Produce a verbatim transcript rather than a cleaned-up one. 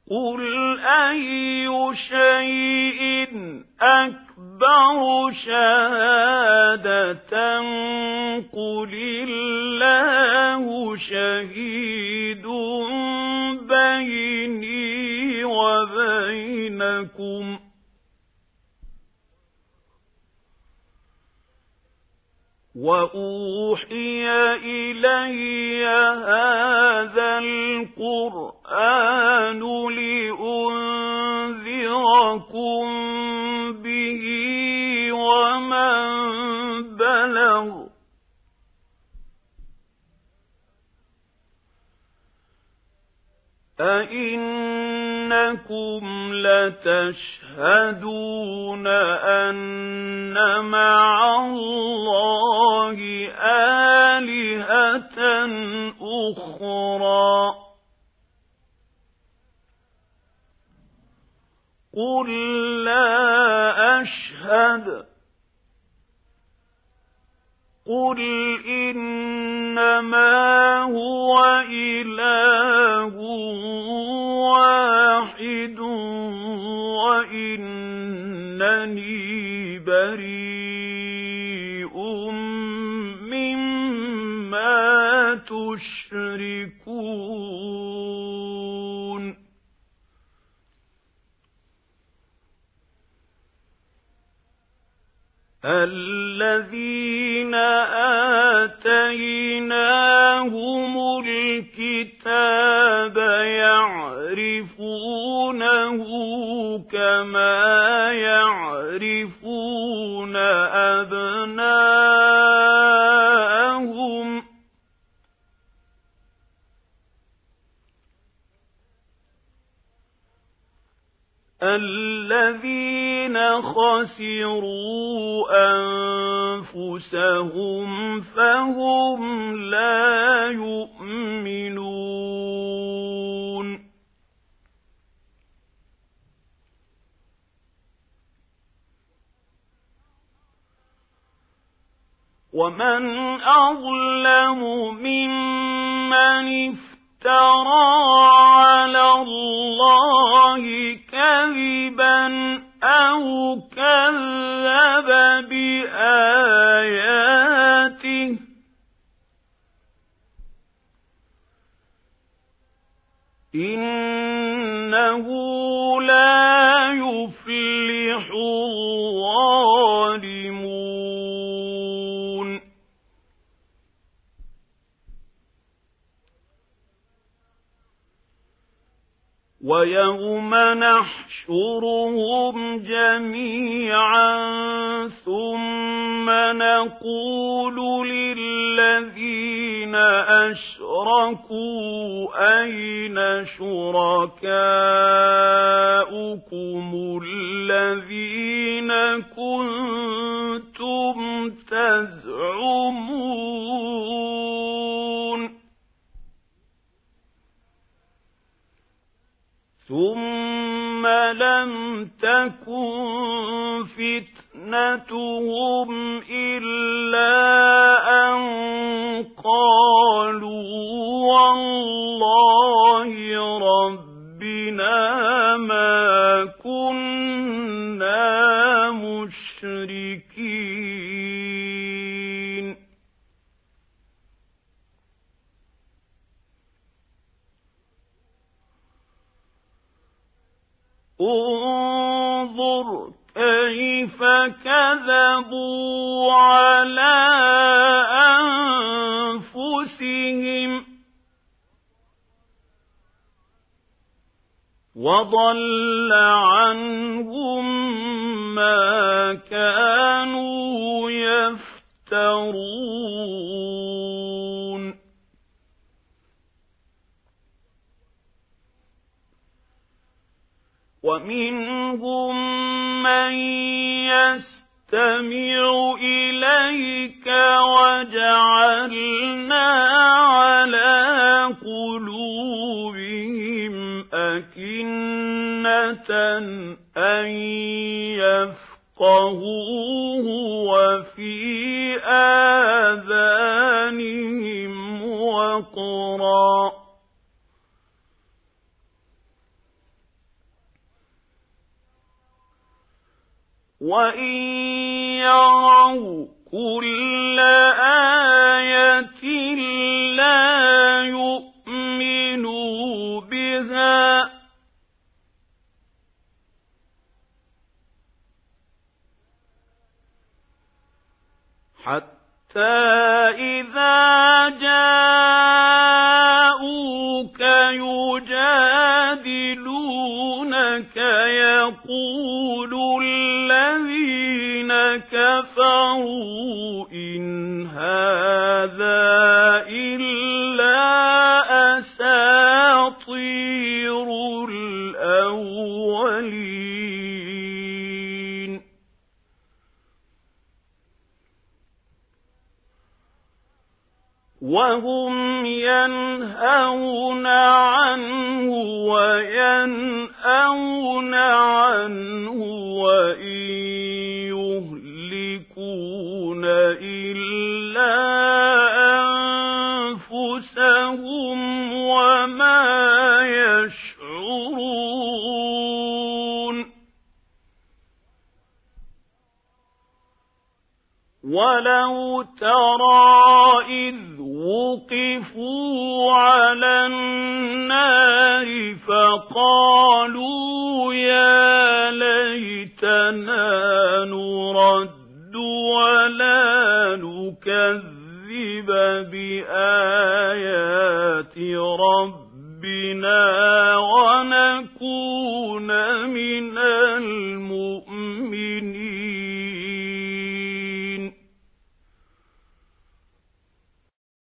قُلْ أَيُّ شَيْءٍ أَكْبَرُ شَهَادَةً قُلِ اللَّهُ شَهِيدٌ بَيْنِي وَبَيْنَكُمْ وَأُوحِيَ إِلَيَّ هَذَا الْقُرْآنُ لِأُنذِرَكُم بِهِ وَمَن بَلَغَ أَئِنَّكُمْ لَتَشْهَدُونَ أَنَّ مَعَ اللَّهِ آلِهَةً أُخْرَى قُل لَّا أَشْهَدُ قُلْ إِنَّمَا هُوَ إِلَٰهٌ وَاحِدٌ وَإِنَّنِي بَرِيءٌ مِّمَّا تُشْرِكُونَ الَّذِينَ آتَيْنَاهُمُ الْكِتَابَ يَعْرِفُونَهُ كَمَا يَعْرِفُونَ أَبْنَاءَهُمْ الَّذِينَ خَسِرُوا أَنفُسَهُمْ فَهُمْ لَا يُؤْمِنُونَ وَمَنْ أَظْلَمُ مِمَّنِ افْتَرَى عَلَى اللَّهِ كَذِبًا أَوْ كَذَّبَ بِآيَاتِهِ إِنَّهُ لَا يُفْلِحُ الظَّالِمُونَ وَيَوْمَ نَحْشُرُهُمْ جَمِيعًا ثُمَّ نَقُولُ لِلَّذِينَ أَشْرَكُوا أَيْنَ شُرَكَاؤُكُمُ الَّذِينَ كُنتُمْ تَزْعُمُونَ ثُمَّ لَمْ تَكُنْ فِتْنَتُهُمْ إِلَّا أَنْ قَالُوا وَاللَّهِ رَبِّنَا مَا كُنَّا مُشْرِكِينَ انظُرْ كَيْفَ كَذَبُوا عَلَى أَنفُسِهِمْ وَضَلَّ عَنْهُمْ مَا كَانُوا يَفْتَرُونَ وَمِنْهُمْ مَنْ يَسْتَمِعُ إِلَيْكَ وَجَعَلْنَا عَلَى قُلُوبِهِمْ أَكِنَّةً أَنْ يَفْقَهُوهُ وَفِي آذَانِهِمْ وَقْرًا وَإِن يَرَوْا كُلَّ آيَةٍ لَّا يُؤْمِنُوا بِهَا حَتَّى إِذَا جَاءُوكَ يُجَادِلُونَكَ يَقُولُ الَّذِينَ كَفَرُوا إِنْ هَٰذَا إِلَّا أَسَاطِيرُ الْأَوَّلِينَ وَهُمْ يَنْهَوْنَ عَنْهُ وَيَنْأَوْنَ عَنْهُ وَإِن يُهْلِكُونَ إِلَّا أَنفُسَهُمْ وَمَا يَشْعُرُونَ وَلَوْ تَرَىٰ إِذْ وُقِفُوا عَلَى النَّارِ فَقَالُوا يَا لَيْتَنَا نُرَدُّ وَلَا نُكَذِّبَ بِآيَاتِ